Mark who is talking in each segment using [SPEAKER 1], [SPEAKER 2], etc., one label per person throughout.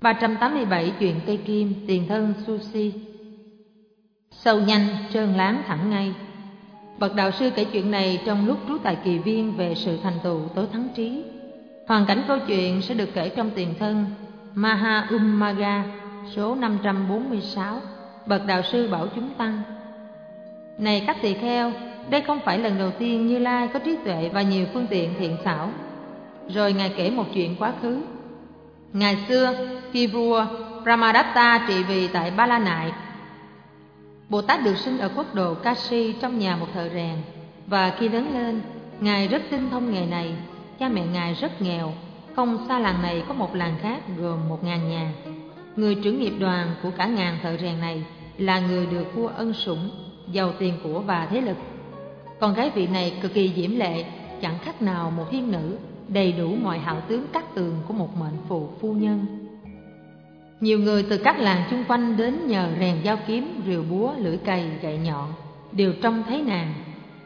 [SPEAKER 1] 387 chuyện cây kim, tiền thân Sushi. Sâu nhanh, trơn láng thẳng ngay. Bậc đạo sư kể chuyện này trong lúc trú tại Kỳ Viên về sự thành tựu tối thắng trí. Hoàn cảnh câu chuyện sẽ được kể trong tiền thân Maha Ummagga số 546. Bậc đạo sư bảo chúng tăng: Này các tỳ kheo, đây không phải lần đầu tiên Như Lai có trí tuệ và nhiều phương tiện thiện xảo. Rồi Ngài kể một chuyện quá khứ. Ngày xưa, khi vua Brahmadatta trị vì tại Ba La Nại, Bồ Tát được sinh ở quốc độ Kashi trong nhà một thợ rèn. Và khi lớn lên, Ngài rất tinh thông nghề này. Cha mẹ Ngài rất nghèo. Không xa làng này có một làng khác gồm 1000 nhà. Người trưởng nghiệp đoàn của cả ngàn thợ rèn này là người được vua ân sủng, giàu tiền của và thế lực. Con gái vị này cực kỳ diễm lệ, chẳng khác nào một thiên nữ, đầy đủ mọi hảo tướng cát tường của một mệnh phụ phu nhân. Nhiều người từ các làng chung quanh đến nhờ rèn dao kiếm, rìu búa, lưỡi cày, gậy nhọn, đều trông thấy nàng.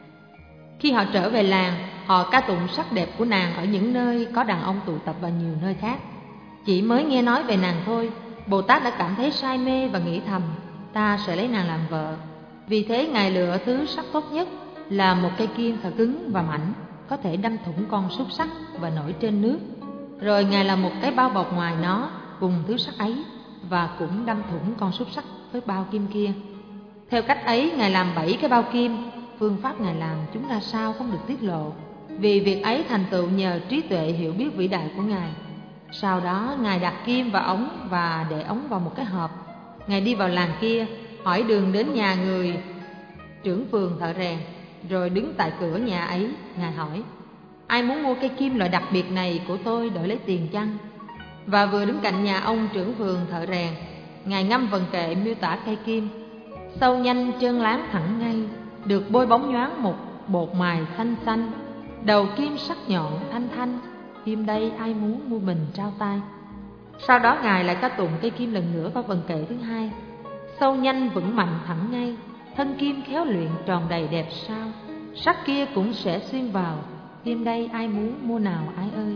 [SPEAKER 1] Khi họ trở về làng, họ ca tụng sắc đẹp của nàng ở những nơi có đàn ông tụ tập và nhiều nơi khác. Chỉ mới nghe nói về nàng thôi, Bồ Tát đã cảm thấy say mê và nghĩ thầm: ta sẽ lấy nàng làm vợ. Vì thế Ngài lựa thứ sắc tốt nhất là một cây kim thật cứng và mảnh, có thể đâm thủng con xúc xắc và nổi trên nước. Rồi Ngài làm một cái bao bọc ngoài nó cùng thứ sắt ấy, và cũng đâm thủng con xúc xắc với bao kim kia. Theo cách ấy, Ngài làm 7 cái bao kim. Phương pháp Ngài làm chúng ra sao không được tiết lộ, vì việc ấy thành tựu nhờ trí tuệ hiểu biết vĩ đại của Ngài. Sau đó Ngài đặt kim vào ống và để ống vào một cái hộp. Ngài đi vào làng kia, hỏi đường đến nhà người trưởng phường thợ rèn, rồi đứng tại cửa nhà ấy. Ngài hỏi: ai muốn mua cây kim loại đặc biệt này của tôi đổi lấy tiền chăng? Và vừa đứng cạnh nhà ông trưởng phường thợ rèn, Ngài ngâm vần kệ miêu tả cây kim: sâu nhanh, trơn láng thẳng ngay, được bôi bóng nhoáng một bột mài xanh xanh, đầu kim sắc nhọn thanh thanh, kim đây ai muốn mua mình trao tay. Sau đó Ngài lại ca tụng cây kim lần nữa vào vần kệ thứ hai: sâu nhanh vững mạnh thẳng ngay, thân kim khéo luyện tròn đầy đẹp sao, sắc kia cũng sẽ xuyên vào, kim đây ai muốn mua nào ai ơi.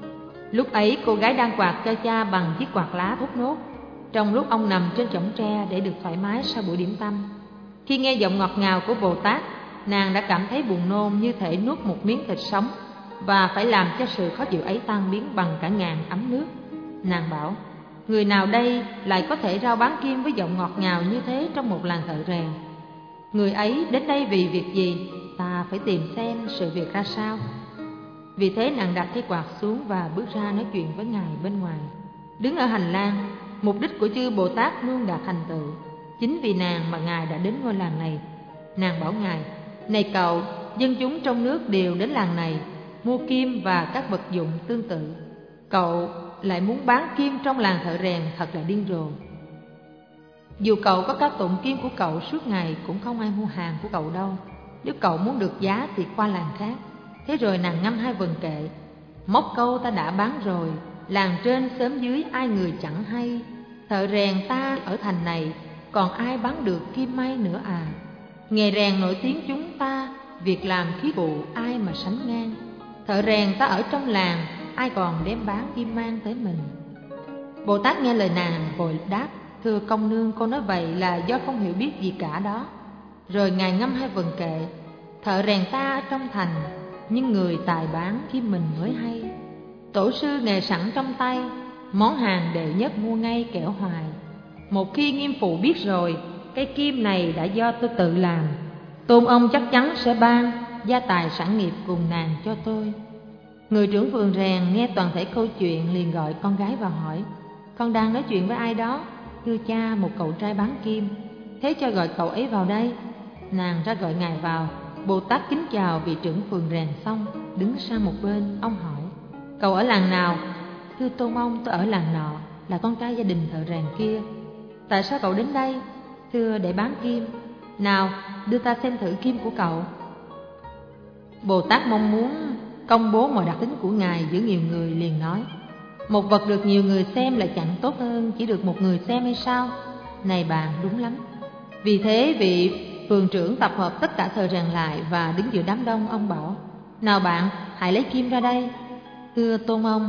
[SPEAKER 1] Lúc ấy cô gái đang quạt cho cha bằng chiếc quạt lá thốt nốt, trong lúc ông nằm trên chõng tre để được thoải mái sau buổi điểm tâm. Khi nghe giọng ngọt ngào của Bồ Tát, nàng đã cảm thấy buồn nôn như thể nuốt một miếng thịt sống, và phải làm cho sự khó chịu ấy tan biến bằng cả ngàn ấm nước. Nàng bảo: người nào đây lại có thể rao bán kim với giọng ngọt ngào như thế trong một làng thợ rèn? Người ấy đến đây vì việc gì? Ta phải tìm xem sự việc ra sao. Vì thế nàng đặt cái quạt xuống và bước ra nói chuyện với Ngài bên ngoài. Đứng ở hành lang, mục đích của chư Bồ Tát luôn đạt thành tựu. Chính vì nàng mà Ngài đã đến ngôi làng này. Nàng bảo Ngài: này cậu, dân chúng trong nước đều đến làng này mua kim và các vật dụng tương tự. Cậu lại muốn bán kim trong làng thợ rèn, thật là điên rồ. Dù cậu có ca tụng kim của cậu suốt ngày cũng không ai mua hàng của cậu đâu. Nếu cậu muốn được giá thì qua làng khác. Thế rồi nàng ngâm hai vần kệ: móc câu ta đã bán rồi, làng trên xóm dưới ai người chẳng hay. Thợ rèn ta ở thành này, còn ai bán được kim may nữa à. Nghề rèn nổi tiếng chúng ta, việc làm khí cụ ai mà sánh ngang. Thợ rèn ta ở trong làng, ai còn đem bán kim mang tới mình. Bồ Tát nghe lời nàng vội đáp: thưa công nương, cô nói vậy là do không hiểu biết gì cả đó. Rồi Ngài ngâm hai vần kệ: thợ rèn ta ở trong thành, nhưng người tài bán kim mình mới hay. Tổ sư nghề sẵn trong tay, món hàng đệ nhất mua ngay kẻo hoài. Một khi nghiêm phụ biết rồi, cây kim này đã do tôi tự làm, tôn ông chắc chắn sẽ ban gia tài sản nghiệp cùng nàng cho tôi. Người trưởng vườn rèn nghe toàn thể câu chuyện liền gọi con gái vào hỏi: con đang nói chuyện với ai đó? Thưa cha, một cậu trai bán kim. Thế cho gọi cậu ấy vào đây. Nàng ra gọi Ngài vào. Bồ Tát kính chào vị trưởng phường rèn xong, đứng sang một bên. Ông hỏi: cậu ở làng nào? Thưa tôn ông, tôi ở làng nọ, là con trai gia đình thợ rèn kia. Tại sao cậu đến đây? Thưa, để bán kim. Nào, đưa ta xem thử kim của cậu. Bồ Tát mong muốn công bố mọi đặc tính của Ngài giữa nhiều người, liền nói: một vật được nhiều người xem là chẳng tốt hơn chỉ được một người xem hay sao? Này bạn, đúng lắm. Vì thế vị phường trưởng tập hợp tất cả thợ rèn lại và đứng giữa đám đông. Ông bảo: nào bạn, hãy lấy kim ra đây. Thưa tôn ông,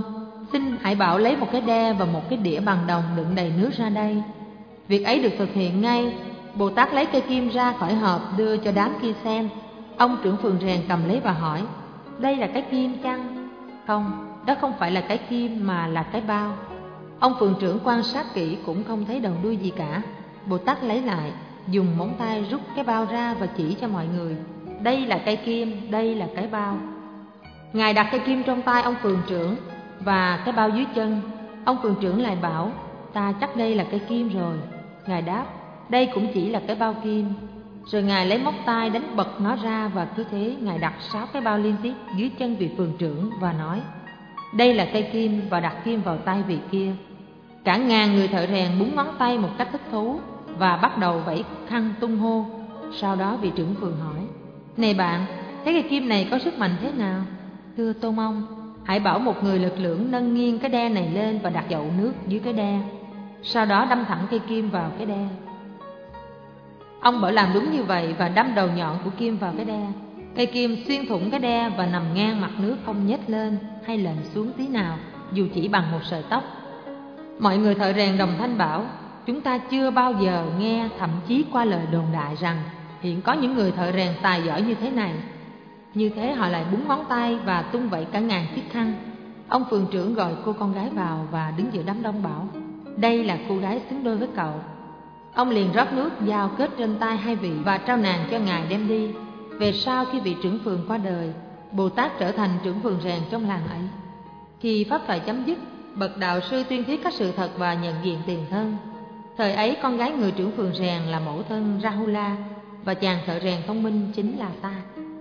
[SPEAKER 1] xin hãy bảo lấy một cái đe và một cái đĩa bằng đồng đựng đầy nước ra đây. Việc ấy được thực hiện ngay. Bồ Tát lấy cây kim ra khỏi hộp đưa cho đám kia xem. Ông trưởng phường rèn cầm lấy và hỏi: đây là cái kim chăng? Không, đó không phải là cái kim mà là cái bao. Ông phường trưởng quan sát kỹ cũng không thấy đầu đuôi gì cả. Bồ Tát lấy lại, dùng móng tay rút cái bao ra và chỉ cho mọi người: đây là cây kim, đây là cái bao. Ngài đặt cây kim trong tay ông phường trưởng và cái bao dưới chân. Ông phường trưởng lại bảo: ta chắc đây là cây kim rồi. Ngài đáp: đây cũng chỉ là cái bao kim. Rồi Ngài lấy móc tay đánh bật nó ra, và cứ thế Ngài đặt 6 cái bao liên tiếp dưới chân vị phường trưởng và nói: đây là cây kim, và đặt kim vào tay vị kia. Cả ngàn người thợ rèn búng ngón tay một cách thích thú và bắt đầu vẫy khăn tung hô. Sau đó vị trưởng phường hỏi: này bạn, thấy cây kim này có sức mạnh thế nào? Thưa Tôn ông, hãy bảo một người lực lưỡng nâng nghiêng cái đe này lên và đặt chậu nước dưới cái đe. Sau đó đâm thẳng cây kim vào cái đe. Ông bảo làm đúng như vậy và đâm đầu nhọn của kim vào cái đe. Cây kim xuyên thủng cái đe và nằm ngang mặt nước, không nhếch lên hay lệch xuống tí nào, dù chỉ bằng một sợi tóc. Mọi người thợ rèn đồng thanh bảo: chúng ta chưa bao giờ nghe, thậm chí qua lời đồn đại rằng hiện có những người thợ rèn tài giỏi như thế này. Như thế họ lại búng ngón tay và tung vẩy cả ngàn chiếc khăn. Ông phường trưởng gọi cô con gái vào và đứng giữa đám đông bảo: đây là cô gái xứng đôi với cậu. Ông liền rót nước giao kết trên tay hai vị và trao nàng cho Ngài đem đi. Về sau, khi vị trưởng phường qua đời, Bồ Tát trở thành trưởng phường rèn trong làng ấy. Khi pháp thoại chấm dứt, bậc đạo sư tuyên thuyết các sự thật và nhận diện tiền thân. Thời ấy, con gái người trưởng phường rèn là mẫu thân Rahula, và chàng thợ rèn thông minh chính là ta.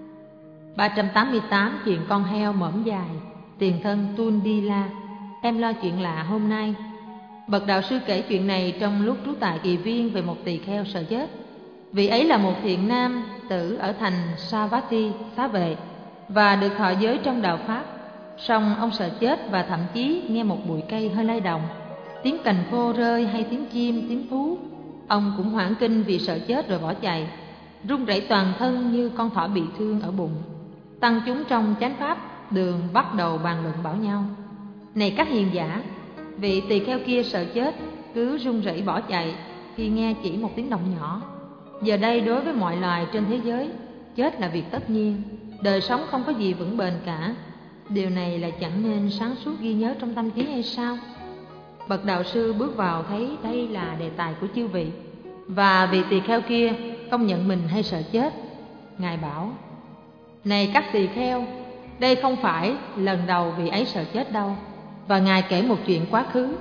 [SPEAKER 1] 388 chuyện con heo mõm dài, tiền thân Tundila. Em lo chuyện lạ hôm nay. Bậc đạo sư kể chuyện này trong lúc trú tại Kỳ Viên về một tỳ kheo sợ chết. Vị ấy là một thiện nam tử ở thành Savatthi, xá vệ, và được thọ giới trong đạo Pháp. Song ông sợ chết và thậm chí nghe một bụi cây hơi lay động, tiếng cành khô rơi hay tiếng chim, tiếng thú. Ông cũng hoảng kinh vì sợ chết rồi bỏ chạy, run rẩy toàn thân như con thỏ bị thương ở bụng. Tăng chúng trong chánh pháp đường bắt đầu bàn luận bảo nhau: này các hiền giả, vị tỳ kheo kia sợ chết, cứ run rẩy bỏ chạy khi nghe chỉ một tiếng động nhỏ. Giờ đây đối với mọi loài trên thế giới, chết là việc tất nhiên. Đời sống không có gì vững bền cả. Điều này là chẳng nên sáng suốt ghi nhớ trong tâm trí hay sao? Bậc đạo sư bước vào thấy đây là đề tài của chư vị, và vị tỳ kheo kia không nhận mình hay sợ chết. Ngài bảo: này các tỳ kheo, đây không phải lần đầu vị ấy sợ chết đâu. Và Ngài kể một chuyện quá khứ.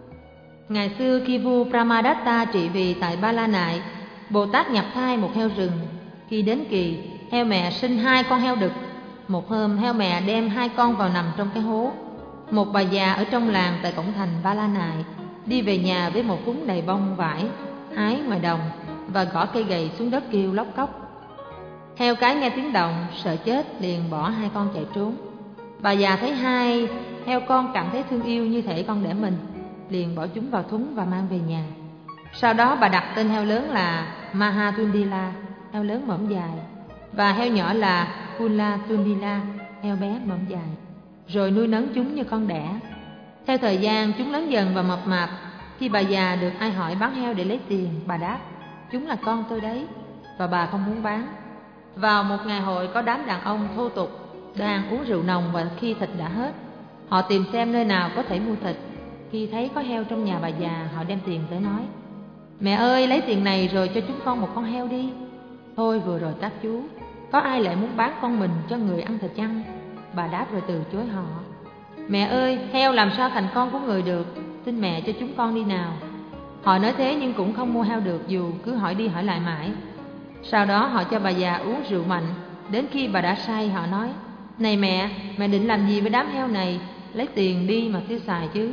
[SPEAKER 1] Ngày xưa khi vua Brahmadatta trị vì tại Ba La Nại, Bồ Tát nhập thai một heo rừng. Khi đến kỳ, heo mẹ sinh 2 con heo đực. Một hôm, heo mẹ đem 2 con vào nằm trong cái hố. Một bà già ở trong làng tại cổng thành Ba La Nại đi về nhà với một thúng đầy bông vải hái ngoài đồng và gõ cây gậy xuống đất kêu lóc cóc. Heo cái nghe tiếng động, sợ chết, liền bỏ 2 con chạy trốn. Bà già thấy 2 heo con cảm thấy thương yêu như thể con đẻ mình, liền bỏ chúng vào thúng và mang về nhà. Sau đó bà đặt tên heo lớn là Mahatundila, heo lớn mõm dài, và heo nhỏ là Kulatundila, heo bé mõm dài, rồi nuôi nấng chúng như con đẻ. Theo thời gian, chúng lớn dần và mập mạp. Khi bà già được ai hỏi bán heo để lấy tiền, bà đáp: chúng là con tôi đấy, và bà không muốn bán. Vào một ngày hội, có đám đàn ông thô tục đang uống rượu nồng, và khi thịt đã hết, họ tìm xem nơi nào có thể mua thịt. Khi thấy có heo trong nhà bà già, họ đem tiền tới nói: mẹ ơi, lấy tiền này rồi cho chúng con một con heo đi. Thôi vừa rồi các chú, có ai lại muốn bán con mình cho người ăn thịt chăng? Bà đáp rồi từ chối họ: mẹ ơi, heo làm sao thành con của người được, xin mẹ cho chúng con đi nào. Họ nói thế nhưng cũng không mua heo được, dù cứ hỏi đi hỏi lại mãi. Sau đó họ cho bà già uống rượu mạnh. Đến khi bà đã say, họ nói: này mẹ định làm gì với đám heo này? Lấy tiền đi mà tiêu xài chứ.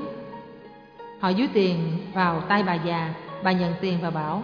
[SPEAKER 1] Họ dúi tiền vào tay bà già. Bà nhận tiền và bảo: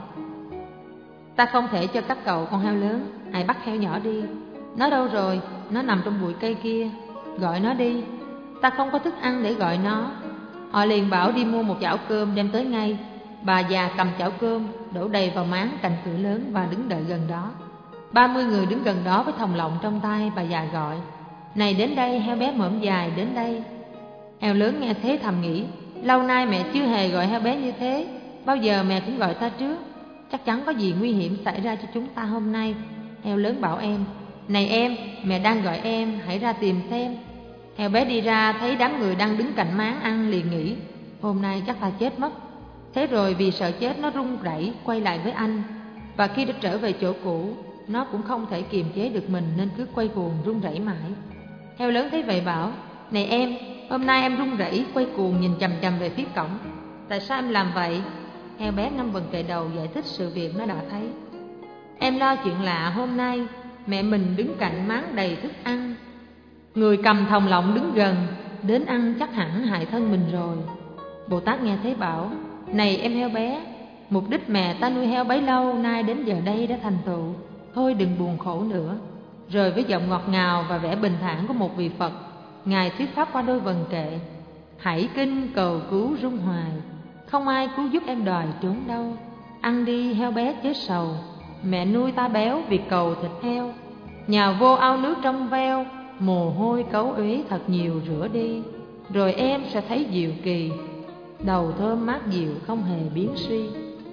[SPEAKER 1] ta không thể cho các cậu con heo lớn, hãy bắt heo nhỏ đi. Nó đâu rồi? Nó nằm trong bụi cây kia, gọi nó đi. Ta không có thức ăn để gọi nó. Họ liền bảo đi mua một chảo cơm đem tới ngay. Bà già cầm chảo cơm đổ đầy vào máng cạnh cửa lớn và đứng đợi gần đó. 30 người đứng gần đó với thòng lọng trong tay. Bà già gọi: này đến đây, heo bé mõm dài, đến đây. Heo lớn nghe thế thầm nghĩ, lâu nay mẹ chưa hề gọi heo bé như thế, bao giờ mẹ cũng gọi ta trước, chắc chắn có gì nguy hiểm xảy ra cho chúng ta hôm nay. Heo lớn bảo em, này em, mẹ đang gọi em, hãy ra tìm xem. Heo bé đi ra thấy đám người đang đứng cạnh máng ăn, liền nghĩ, hôm nay chắc ta chết mất. Thế rồi vì sợ chết nó run rẩy quay lại với anh, và khi đã trở về chỗ cũ, nó cũng không thể kiềm chế được mình nên cứ quay cuồng run rẩy mãi. Heo lớn thấy vậy bảo, này em, hôm nay em run rẩy quay cuồng nhìn chằm chằm về phía cổng, tại sao em làm vậy? Heo bé ngâm vần kề đầu giải thích sự việc nó đã thấy. Em lo chuyện lạ hôm nay, mẹ mình đứng cạnh máng đầy thức ăn, người cầm thòng lọng đứng gần, đến ăn chắc hẳn hại thân mình rồi. Bồ Tát nghe thế bảo, này em heo bé, mục đích mẹ ta nuôi heo bấy lâu nay đến giờ đây đã thành tựu, thôi đừng buồn khổ nữa. Rồi với giọng ngọt ngào và vẻ bình thản của một vị Phật, Ngài thuyết pháp qua đôi vần kệ, hãy kinh cầu cứu rung hoài, không ai cứu giúp em đòi trốn đâu. Ăn đi heo bé chết sầu, mẹ nuôi ta béo vì cầu thịt heo. Nhào vô ao nước trong veo, mồ hôi cấu uế thật nhiều rửa đi, rồi em sẽ thấy diệu kỳ, đầu thơm mát dịu không hề biến suy.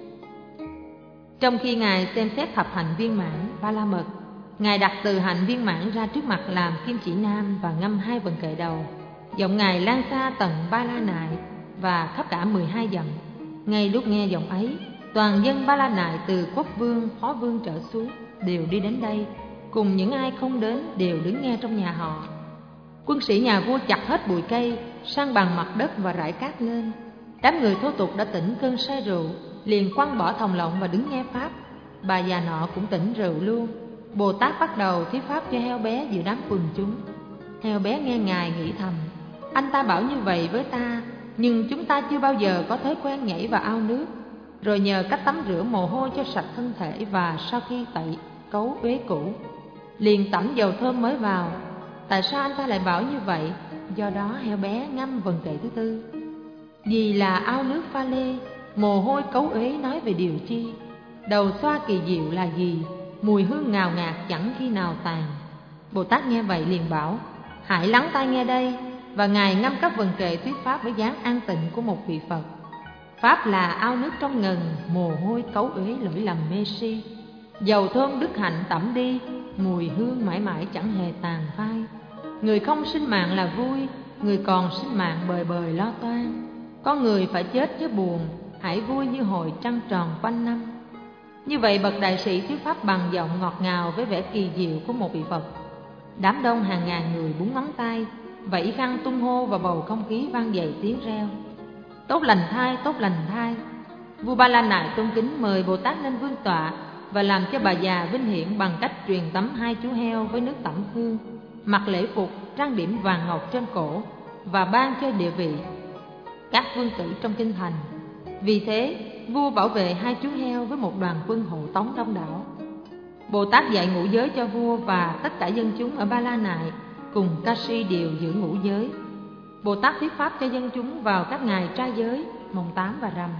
[SPEAKER 1] Trong khi Ngài xem xét thập hạnh viên mãn Ba La Mật, Ngài đặt từ hạnh viên mãn ra trước mặt làm kim chỉ nam và ngâm hai vần kệ đầu. Giọng Ngài lan xa tận Ba La Nại và khắp cả 12 dặm. Ngay lúc nghe giọng ấy, toàn dân Ba La Nại từ quốc vương, phó vương trở xuống đều đi đến đây, cùng những ai không đến đều đứng nghe trong nhà họ. Quân sĩ nhà vua chặt hết bụi cây, san bằng mặt đất và rải cát lên. Đám người thô tục đã tỉnh cơn say rượu, liền quăng bỏ thòng lọng và đứng nghe pháp. Bà già nọ cũng tỉnh rượu luôn. Bồ Tát bắt đầu thuyết pháp cho heo bé giữa đám quần chúng. Heo bé nghe Ngài nghĩ thầm, anh ta bảo như vậy với ta, nhưng chúng ta chưa bao giờ có thói quen nhảy vào ao nước, rồi nhờ cách tắm rửa mồ hôi cho sạch thân thể, và sau khi tẩy cấu uế cũ liền tẩm dầu thơm mới vào. Tại sao anh ta lại bảo như vậy? Do đó heo bé ngâm vần kệ thứ tư. Vì là ao nước pha lê, mồ hôi cấu uế nói về điều chi? Đầu xoa kỳ diệu là gì? Mùi hương ngào ngạt chẳng khi nào tàn. Bồ Tát nghe vậy liền bảo, hãy lắng tai nghe đây. Và Ngài ngâm các vần kệ thuyết pháp với dáng an tịnh của một vị Phật. Pháp là ao nước trong ngần, mồ hôi cấu uế lỗi lầm mê si. Dầu thơm đức hạnh tẩm đi, mùi hương mãi mãi chẳng hề tàn phai. Người không sinh mạng là vui, người còn sinh mạng bời bời lo toan. Con người phải chết chứ buồn, hãy vui như hồi trăng tròn quanh năm. Như vậy bậc đại sĩ thuyết pháp bằng giọng ngọt ngào với vẻ kỳ diệu của một vị Phật. Đám đông hàng ngàn người búng ngón tay, vẫy khăn tung hô và bầu không khí vang dậy tiếng reo. Tốt lành thai, tốt lành thai. Vua Ba La Nại tôn kính mời Bồ Tát lên vương tọa và làm cho bà già vinh hiển bằng cách truyền tắm hai chú heo với nước tẩm hương, mặc lễ phục trang điểm vàng ngọc trên cổ, và ban cho địa vị các vương tử trong kinh thành. Vì thế vua bảo vệ hai chú heo với một đoàn quân hộ tống đông đảo. Bồ Tát dạy ngũ giới cho vua và tất cả dân chúng ở Ba La Nại, cùng ca si đều giữ ngũ giới. Bồ Tát thuyết pháp cho dân chúng vào các ngày trai giới, mồng 8 và rằm,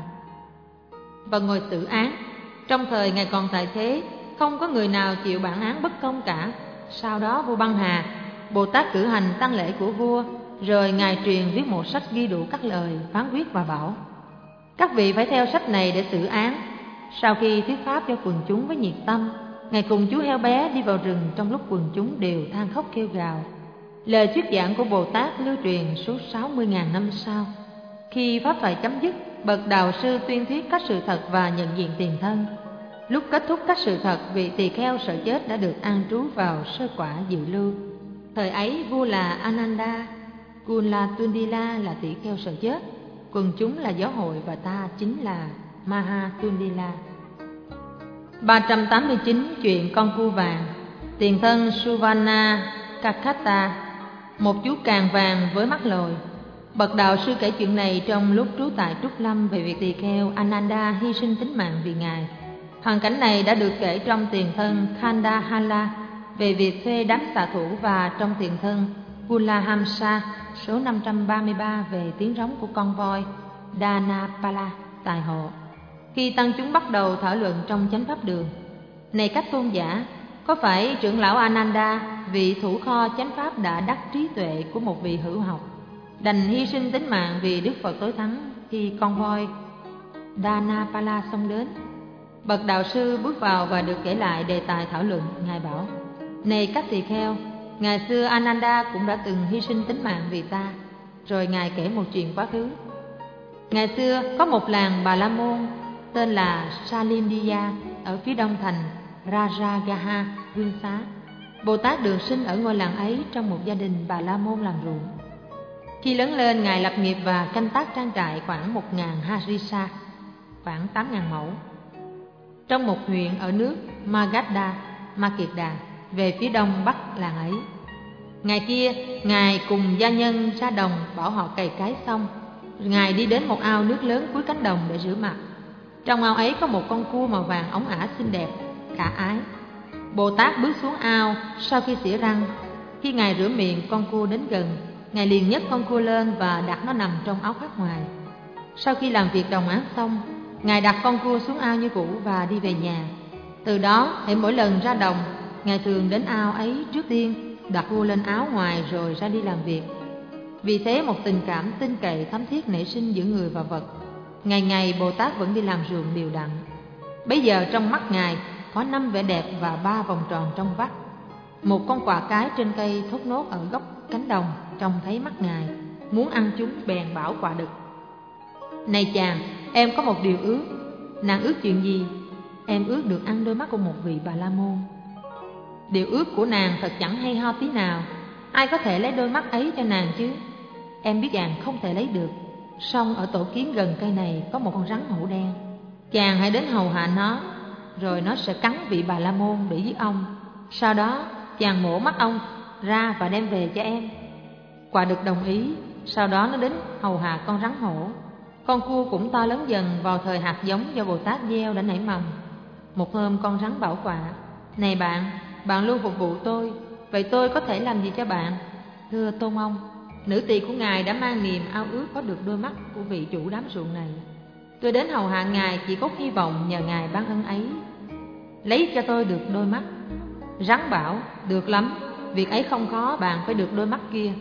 [SPEAKER 1] và ngồi xử án. Trong thời Ngài còn tại thế, không có người nào chịu bản án bất công cả. Sau đó vua băng hà, Bồ Tát cử hành tang lễ của vua, rồi Ngài truyền viết một sách ghi đủ các lời phán quyết và bảo, các vị phải theo sách này để xử án. Sau khi thuyết pháp cho quần chúng với nhiệt tâm, Ngài cùng chú heo bé đi vào rừng trong lúc quần chúng đều than khóc kêu gào. Lời thuyết giảng của Bồ Tát lưu truyền suốt 60.000 năm sau. Khi pháp thoại chấm dứt, bậc đạo sư tuyên thuyết các sự thật và nhận diện tiền thân. Lúc kết thúc các sự thật, vị tỳ kheo sợ chết đã được an trú vào sơ quả dự lưu. Thời ấy vua là Ananda, Kulatundila là tỳ kheo sợ chết, quần chúng là giáo hội và ta chính là Mahatundila. 389 chuyện con cua vàng. Tiền thân Suvarna Kakata, một chú càng vàng với mắt lồi. Bậc đạo sư kể chuyện này trong lúc trú tại Trúc Lâm về việc tỳ kheo Ananda hy sinh tính mạng vì Ngài. Hoàn cảnh này đã được kể trong tiền thân Khandahala về việc thuê đám xạ thủ, và trong tiền thân Pulahamsa số 533 về tiếng rống của con voi Dhanapala tài hộ. Khi tăng chúng bắt đầu thảo luận trong chánh pháp đường, này các tôn giả, có phải trưởng lão Ananda, vị thủ kho chánh pháp đã đắc trí tuệ của một vị hữu học, đành hy sinh tính mạng vì Đức Phật tối thắng khi con voi Dhanapala xông đến. Bậc đạo sư bước vào và được kể lại đề tài thảo luận. Ngài bảo: này các tỳ kheo, ngày xưa Ananda cũng đã từng hy sinh tính mạng vì ta. Rồi Ngài kể một chuyện quá khứ. Ngày xưa có một làng Bà La Môn tên là Salindiya ở phía đông thành Rajagaha, Vương Xá. Bồ Tát được sinh ở ngôi làng ấy trong một gia đình Bà La Môn làm ruộng. Khi lớn lên, Ngài lập nghiệp và canh tác trang trại khoảng 1.000 harisa, khoảng 8.000 mẫu, trong một huyện ở nước Magadha, Makieda, về phía đông bắc làng ấy. Ngày kia, Ngài cùng gia nhân ra đồng bảo họ cày cấy xong. Ngài đi đến một ao nước lớn cuối cánh đồng để rửa mặt. Trong ao ấy có một con cua màu vàng óng ả xinh đẹp, khả ái. Bồ Tát bước xuống ao sau khi xỉa răng. Khi Ngài rửa miệng, con cua đến gần. Ngài liền nhấc con cua lên và đặt nó nằm trong áo khoác ngoài. Sau khi làm việc đồng áng xong, Ngài đặt con cua xuống ao như cũ và đi về nhà. Từ đó, hễ mỗi lần ra đồng, Ngài thường đến ao ấy trước tiên, đặt cua lên áo ngoài rồi ra đi làm việc. Vì thế một tình cảm tin cậy thấm thiết nảy sinh giữa người và vật. Ngày ngày Bồ Tát vẫn đi làm ruộng đều đặn. Bấy giờ trong mắt Ngài có 5 vẻ đẹp và 3 vòng tròn trong vắt. Một con quạ cái trên cây thốt nốt ở góc cánh đồng trông thấy mắt Ngài, muốn ăn chúng bèn bảo quạ đực: này chàng, em có một điều ước. Nàng ước chuyện gì? Em ước được ăn đôi mắt của một vị Bà La Môn. Điều ước của nàng thật chẳng hay ho tí nào. Ai có thể lấy đôi mắt ấy cho nàng chứ? Em biết chàng không thể lấy được. Song ở tổ kiến gần cây này có một con rắn hổ đen. Chàng hãy đến hầu hạ nó, rồi nó sẽ cắn vị Bà La Môn để giết ông. Sau đó chàng mổ mắt ông ra và đem về cho em. Quạ đực đồng ý. Sau đó nó đến hầu hạ con rắn hổ. Con cua cũng to lớn dần vào thời hạt giống do Bồ Tát gieo đã nảy mầm. Một hôm con rắn bảo quạ: này bạn luôn phục vụ tôi, vậy tôi có thể làm gì cho bạn? Thưa Tôn ông, nữ tỳ của ngài đã mang niềm ao ước có được đôi mắt của vị chủ đám ruộng này. Tôi đến hầu hạ ngài chỉ có hy vọng nhờ ngài ban ân ấy lấy cho tôi được đôi mắt. Rắn bảo: được lắm, việc ấy không khó, bạn phải được đôi mắt kia.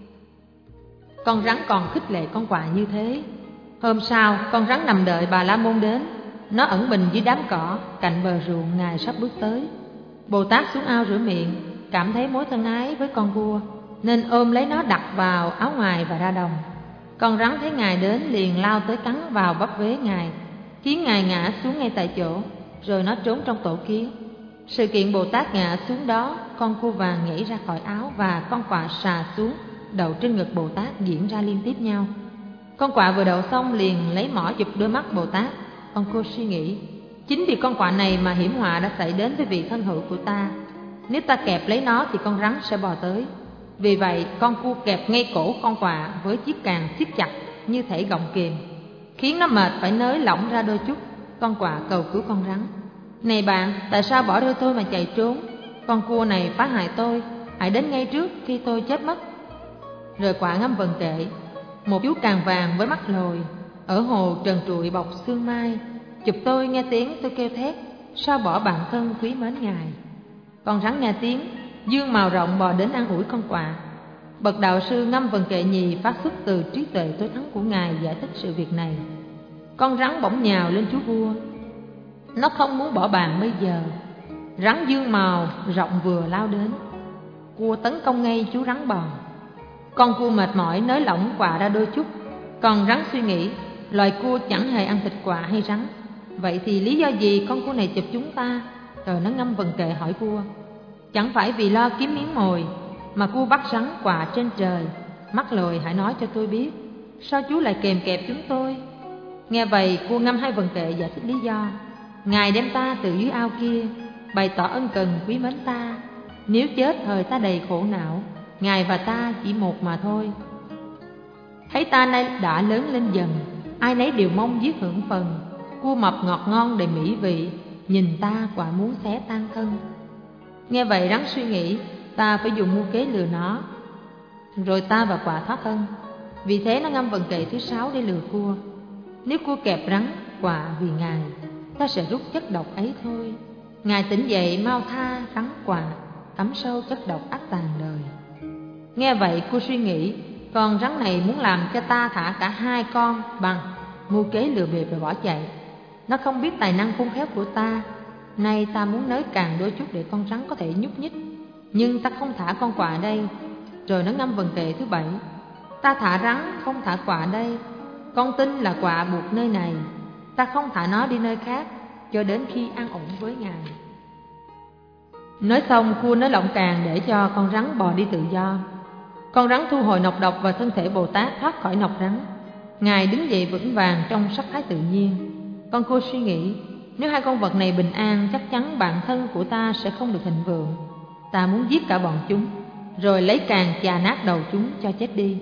[SPEAKER 1] Con rắn còn khích lệ con quạ như thế. Hôm sau, con rắn nằm đợi Bà La Môn đến. Nó ẩn mình dưới đám cỏ cạnh bờ ruộng Ngài sắp bước tới. Bồ Tát xuống ao rửa miệng, cảm thấy mối thân ái với con cua nên ôm lấy nó đặt vào áo ngoài và ra đồng. Con rắn thấy Ngài đến liền lao tới cắn vào bắp vế Ngài, khiến Ngài ngã xuống ngay tại chỗ, rồi nó trốn trong tổ kiến. Sự kiện Bồ Tát ngã xuống đó, con cua vàng nhảy ra khỏi áo và con quạ xà xuống đậu trên ngực Bồ Tát diễn ra liên tiếp nhau. Con quạ vừa đậu xong liền lấy mỏ chụp đôi mắt Bồ Tát. Con cua suy nghĩ: chính vì con quạ này mà hiểm họa đã xảy đến với vị thân hữu của ta. Nếu ta kẹp lấy nó thì con rắn sẽ bò tới. Vì vậy con cua kẹp ngay cổ con quạ với chiếc càng siết chặt như thể gọng kìm, khiến nó mệt phải nới lỏng ra đôi chút. Con quạ cầu cứu con rắn: này bạn, tại sao bỏ rơi tôi mà chạy trốn? Con cua này phá hại tôi, hãy đến ngay trước khi tôi chết mất. Rồi quạ ngâm vần kệ: một chú càng vàng với mắt lồi ở hồ trần trụi bọc sương mai, chụp tôi nghe tiếng tôi kêu thét, sao bỏ bạn thân quý mến ngài. Con rắn nghe tiếng, dương mào rộng bò đến an ủi con quạ. Bậc đạo sư ngâm vần kệ nhì phát xuất từ trí tuệ tối thắng của ngài giải thích sự việc này. Con rắn bỗng nhào lên chú vua. Nó không muốn bỏ bàn bây giờ. Rắn dương mào rộng vừa lao đến, cua tấn công ngay chú rắn bò. Con cua mệt mỏi nới lỏng quạ ra đôi chút. Còn rắn suy nghĩ: loài cua chẳng hề ăn thịt quạ hay rắn, vậy thì lý do gì con cua này chụp chúng ta? Rồi nó ngâm vần kệ hỏi cua: chẳng phải vì lo kiếm miếng mồi mà cua bắt rắn quạ trên trời? Mắt lồi, hãy nói cho tôi biết, sao chú lại kèm kẹp chúng tôi? Nghe vậy cua ngâm hai vần kệ giải thích lý do: ngài đem ta từ dưới ao kia, bày tỏ ân cần quý mến ta. Nếu chết thời ta đầy khổ não, ngài và ta chỉ một mà thôi. Thấy ta nay đã lớn lên dần, ai nấy đều mong giết hưởng phần. Cua mập ngọt ngon đầy mỹ vị, nhìn ta quả muốn xé tan thân. Nghe vậy rắn suy nghĩ: ta phải dùng mưu kế lừa nó, rồi ta và quạ thoát thân. Vì thế nó ngâm vần kệ thứ 6 để lừa cua: nếu cua kẹp rắn quạ vì ngài, ta sẽ rút chất độc ấy thôi. Ngài tỉnh dậy mau tha rắn quạ, tắm sâu chất độc ắt tàn đời. Nghe vậy cua suy nghĩ: Con rắn này muốn làm cho ta thả cả hai con bằng mưu kế lừa bịp rồi bỏ chạy. Nó không biết tài năng khôn khéo của ta. Nay ta muốn nới càng đôi chút để con rắn có thể nhúc nhích, nhưng ta không thả con quạ đây. Rồi nó ngâm vần kệ thứ 7. Ta thả rắn, không thả quạ đây. Con tin là quạ buộc nơi này. Ta không thả nó đi nơi khác cho đến khi an ổn với Ngài. Nói xong, Vua nới lỏng càng để cho con rắn bò đi tự do. Con rắn thu hồi nọc độc và thân thể Bồ Tát thoát khỏi nọc rắn. Ngài đứng dậy vững vàng trong sắc thái tự nhiên. Con cua suy nghĩ, nếu hai con vật này bình an, chắc chắn bản thân của ta sẽ không được thịnh vượng. Ta muốn giết cả bọn chúng, rồi lấy càng chà nát đầu chúng cho chết đi.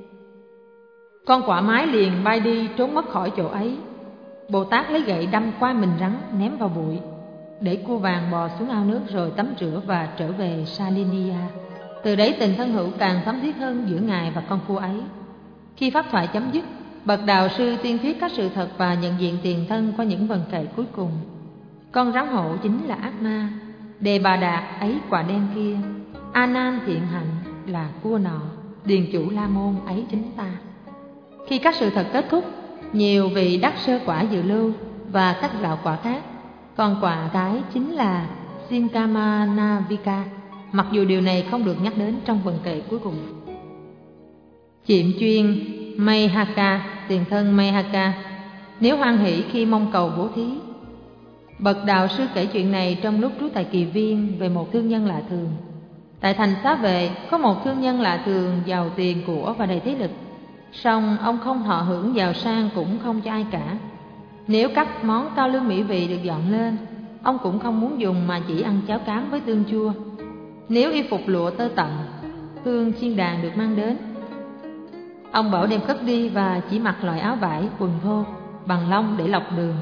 [SPEAKER 1] Con quạ mái liền bay đi trốn mất khỏi chỗ ấy. Bồ Tát lấy gậy đâm qua mình rắn, ném vào bụi, để cua vàng bò xuống ao nước rồi tắm rửa và trở về Salinia. Từ đấy tình thân hữu càng thấm thiết hơn giữa Ngài và con cua ấy. Khi pháp thoại chấm dứt, bậc đạo sư tuyên thuyết các sự thật và nhận diện tiền thân qua những vần kệ cuối cùng. Con rắn hổ chính là ác ma, Đề Bà Đạt ấy quả đen kia, A Nan thiện hạnh là cua nọ, điền chủ La Môn ấy chính ta. Khi các sự thật kết thúc, nhiều vị đắc sơ quả dự lưu và các đạo quả khác. Con quạ gái chính là Sinkamanavika, mặc dù điều này không được nhắc đến trong vần kệ cuối cùng. Chiệm chuyên Mayhaka, tiền thân Mayhaka, nếu hoan hỷ khi mong cầu bố thí. Bậc đạo sư kể chuyện này trong lúc trú tại Kỳ Viên về một thương nhân lạ thường. Tại thành Xá Vệ có một thương nhân lạ thường giàu tiền của và đầy thế lực. Song ông không thọ hưởng giàu sang cũng không cho ai cả. Nếu các món cao lương mỹ vị được dọn lên, ông cũng không muốn dùng mà chỉ ăn cháo cám với tương chua. Nếu y phục lụa tơ tằm, hương chiên đàn được mang đến, ông bảo đem cất đi và chỉ mặc loại áo vải, quần thô, bằng lông để lọc đường.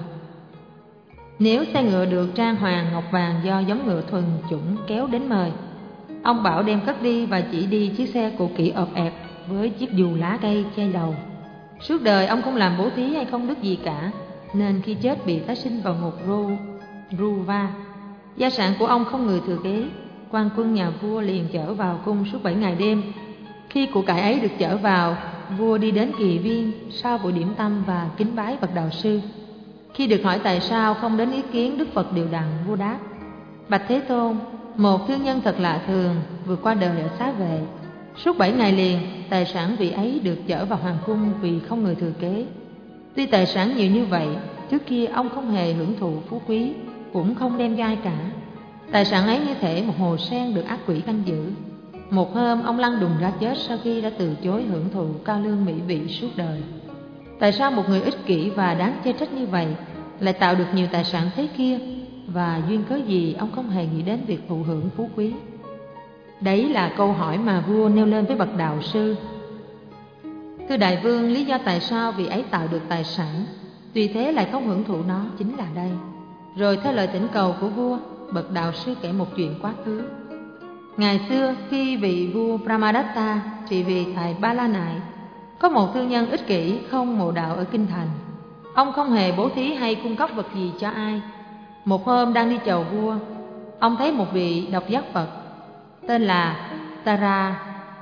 [SPEAKER 1] Nếu xe ngựa được trang hoàng ngọc vàng do giống ngựa thuần chủng kéo đến mời, ông bảo đem cất đi và chỉ đi chiếc xe cũ kỹ ọp ẹp với chiếc dù lá cây che đầu. Suốt đời ông không làm bố thí hay không đức gì cả, nên khi chết bị tái sinh vào ngục Ruva. Gia sản của ông không người thừa kế. Quan quân nhà vua liền chở vào cung suốt 7 ngày đêm. Khi của cải ấy được chở vào, vua đi đến Kỳ Viên sau buổi điểm tâm và kính bái bậc đạo sư. Khi được hỏi tại sao không đến ý kiến Đức Phật Điều Đặn, vua đáp: Bạch Thế Tôn, một thương nhân thật lạ thường vừa qua đời ở Xá Vệ. Suốt 7 ngày liền, tài sản vị ấy được chở vào hoàng cung vì không người thừa kế. Tuy tài sản nhiều như vậy, trước kia ông không hề hưởng thụ phú quý, cũng không đem cho ai cả. Tài sản ấy như thể một hồ sen được ác quỷ canh giữ. Một hôm ông lăn đùng ra chết sau khi đã từ chối hưởng thụ cao lương mỹ vị suốt đời. Tại sao một người ích kỷ và đáng chê trách như vậy lại tạo được nhiều tài sản thế kia, và duyên cớ gì ông không hề nghĩ đến việc thụ hưởng phú quý? Đấy là câu hỏi mà vua nêu lên với bậc đạo sư. Thưa đại vương, lý do tại sao vị ấy tạo được tài sản, tuy thế lại không hưởng thụ nó chính là đây. Rồi theo lời thỉnh cầu của vua, bậc đạo sư kể một chuyện quá khứ. Ngày xưa, khi vị vua Brahmadatta trị vì tại Ba La Nại, có một thương nhân ích kỷ không mộ đạo ở kinh thành. Ông không hề bố thí hay cung cấp vật gì cho ai. Một hôm đang đi chầu vua, ông thấy một vị độc giác Phật tên là Tara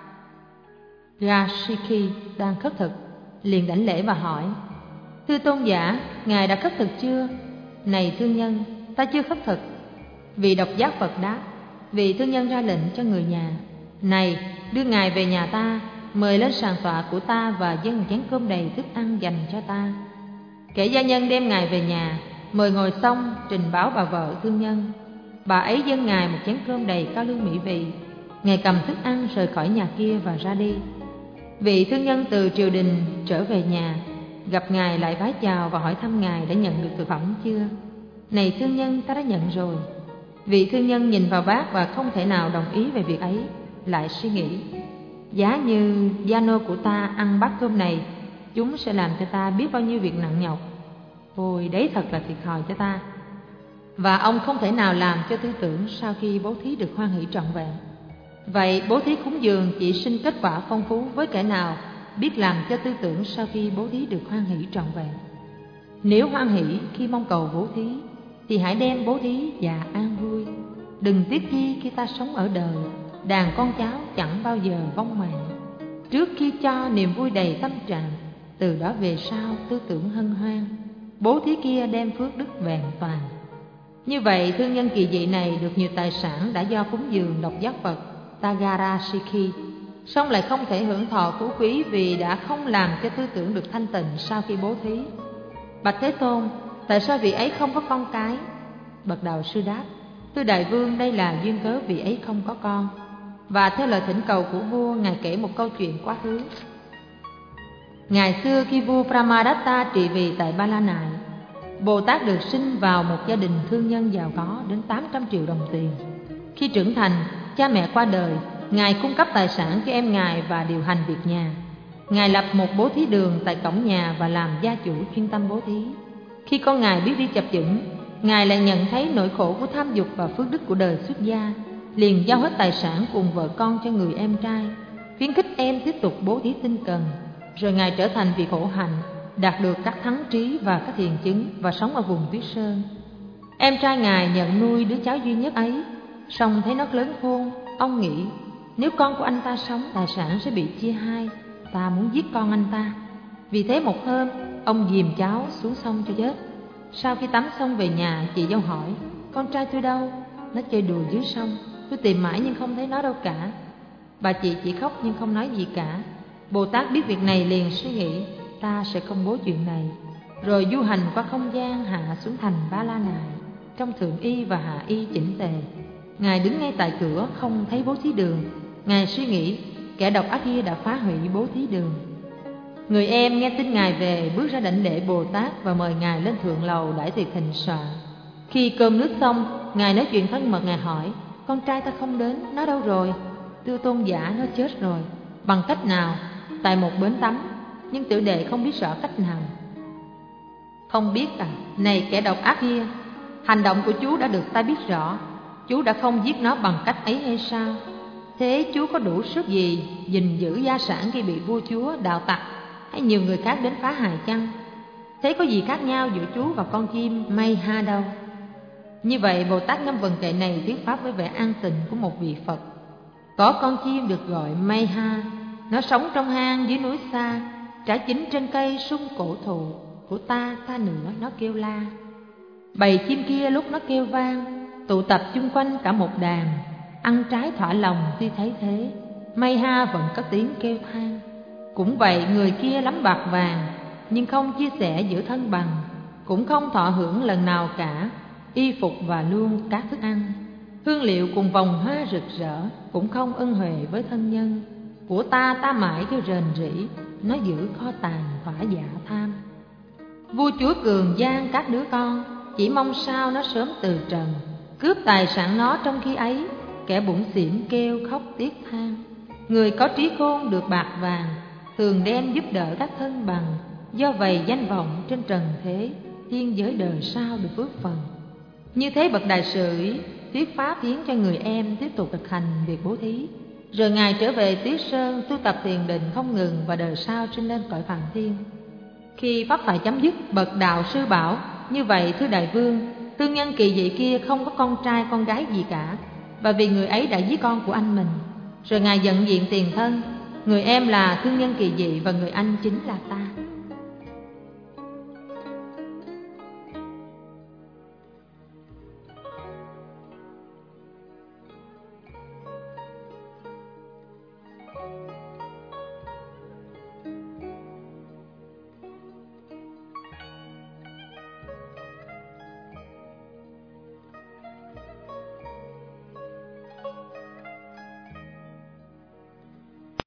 [SPEAKER 1] Gashiki đang khất thực, liền đảnh lễ và hỏi: Thưa tôn giả, ngài đã khất thực chưa? Này thương nhân, ta chưa khất thực. Vị độc giác Phật đáp. Vị thương nhân ra lệnh cho người nhà: Này, đưa ngài về nhà ta, mời lên sàn tọa của ta và dâng chén cơm đầy thức ăn dành cho ta. Kẻ gia nhân đem ngài về nhà, mời ngồi xong, trình báo bà vợ thương nhân. Bà ấy dâng ngài một chén cơm đầy cao lương mỹ vị. Ngài cầm thức ăn rời khỏi nhà kia và ra đi. Vị thương nhân từ triều đình trở về nhà, gặp ngài lại vái chào và hỏi thăm ngài đã nhận được thực phẩm chưa. Này thương nhân, ta đã nhận rồi. Vị thương nhân nhìn vào bát và không thể nào đồng ý về việc ấy, lại suy nghĩ: giá như gia nô của ta ăn bát cơm này, chúng sẽ làm cho ta biết bao nhiêu việc nặng nhọc. Ôi, đấy thật là thiệt thòi cho ta. Và ông không thể nào làm cho tư tưởng sau khi bố thí được hoan hỷ trọn vẹn. Vậy bố thí cúng dường chỉ sinh kết quả phong phú với kẻ nào biết làm cho tư tưởng sau khi bố thí được hoan hỷ trọn vẹn. Nếu hoan hỷ khi mong cầu bố thí, thì hãy đem bố thí và an vui. Đừng tiếc chi khi ta sống ở đời, đàn con cháu chẳng bao giờ vong mạng. trước khi cho niềm vui đầy tâm trạng. Từ đó về sau tư tưởng hân hoan, bố thí kia đem phước đức vẹn toàn. Như vậy thương nhân kỳ dị này được nhiều tài sản đã do cúng dường độc giác Phật Tagarashiki, song lại không thể hưởng thọ phú quý vì đã không làm cho tư tưởng được thanh tịnh sau khi bố thí. Bạch Thế Tôn, tại sao vị ấy không có con cái? Bậc Đạo Sư đáp: Thưa Đại Vương, đây là duyên cớ vị ấy không có con. Và theo lời thỉnh cầu của vua, Ngài kể một câu chuyện quá khứ. Ngày xưa khi vua Brahmadatta trị vì tại Ba La Nại, Bồ Tát được sinh vào một gia đình thương nhân giàu có đến 800 triệu đồng tiền. Khi trưởng thành, cha mẹ qua đời, Ngài cung cấp tài sản cho em Ngài và điều hành việc nhà. Ngài lập một bố thí đường tại cổng nhà và làm gia chủ chuyên tâm bố thí. Khi con Ngài biết đi chập chững, Ngài lại nhận thấy nỗi khổ của tham dục và phước đức của đời xuất gia, liền giao hết tài sản cùng vợ con cho người em trai, khuyến khích em tiếp tục bố thí tinh cần. Rồi Ngài trở thành vị khổ hạnh, đạt được các thắng trí và các thiền chứng và sống ở vùng Tuyết Sơn. Em trai Ngài nhận nuôi đứa cháu duy nhất ấy, song thấy nó lớn khôn, ông nghĩ nếu con của anh ta sống, tài sản sẽ bị chia hai, ta muốn giết con anh ta. Vì thế một hôm, ông dìm cháu xuống sông cho chết. Sau khi tắm xong về nhà, chị dâu hỏi: Con trai tôi đâu? Nó chơi đùa dưới sông, tôi tìm mãi nhưng không thấy nó đâu cả. Bà chị chỉ khóc nhưng không nói gì cả. Bồ Tát biết việc này liền suy nghĩ: ta sẽ công bố chuyện này. Rồi du hành qua không gian hạ xuống thành Ba La Nại, trong thượng y và hạ y chỉnh tề. Ngài đứng ngay tại cửa không thấy bố thí đường. Ngài suy nghĩ kẻ độc ác kia đã phá hủy bố thí đường. Người em nghe tin Ngài về, bước ra đảnh lễ Bồ Tát và mời Ngài lên thượng lầu đãi tiệc thịnh soạn. Khi cơm nước xong, Ngài nói chuyện thân mật. Ngài hỏi: Con trai ta không đến, nó đâu rồi? Thưa tôn giả, nó chết rồi. Bằng cách nào? Tại một bến tắm, nhưng tiểu đệ không biết rõ cách nào. Không biết à? Này kẻ độc ác kia, hành động của chú đã được ta biết rõ. Chú đã không giết nó bằng cách ấy hay sao? Thế chú có đủ sức gì gìn giữ gia sản khi bị vua chúa, đạo tặc hay nhiều người khác đến phá hại chăng? Thế có gì khác nhau giữa chú và con chim Mayha đâu? Như vậy Bồ Tát ngâm vần kệ này thuyết pháp với vẻ an tịnh của một vị Phật. Có con chim được gọi Mayha, nó sống trong hang dưới núi xa, trả chính trên cây sung cổ thụ của ta nữa nó kêu la. Bầy chim kia lúc nó kêu vang, tụ tập chung quanh cả một đàn, ăn trái thỏa lòng khi thấy thế. Mayha vẫn có tiếng kêu than. Cũng vậy, người kia lắm bạc vàng, nhưng không chia sẻ giữa thân bằng, cũng không thọ hưởng lần nào cả y phục và luôn các thức ăn, hương liệu cùng vòng hoa rực rỡ, cũng không ân huệ với thân nhân. Của ta mãi kêu rền rĩ, nó giữ kho tàng thỏa dạ tham. Vua chúa cường gian các đứa con, chỉ mong sao nó sớm từ trần, cướp tài sản nó trong khi ấy, kẻ bủn xỉn kêu khóc tiếc than. Người có trí khôn được bạc vàng, thường đem giúp đỡ các thân bằng, do vậy danh vọng trên trần thế, thiên giới đời sau được phước phần. Như thế bậc đại sự thuyết pháp khiến cho người em tiếp tục thực hành việc bố thí. Rồi Ngài trở về Tuyết Sơn tu tập thiền định không ngừng, và đời sau sinh lên cõi Phàm Thiên. Khi pháp thoại chấm dứt, bậc đạo sư bảo: Như vậy thưa Đại Vương, thương nhân kỳ dị kia không có con trai con gái gì cả, và vì người ấy đã giết con của anh mình. Rồi Ngài nhận diện tiền thân: Người em là thương nhân kỳ dị và người anh chính là ta.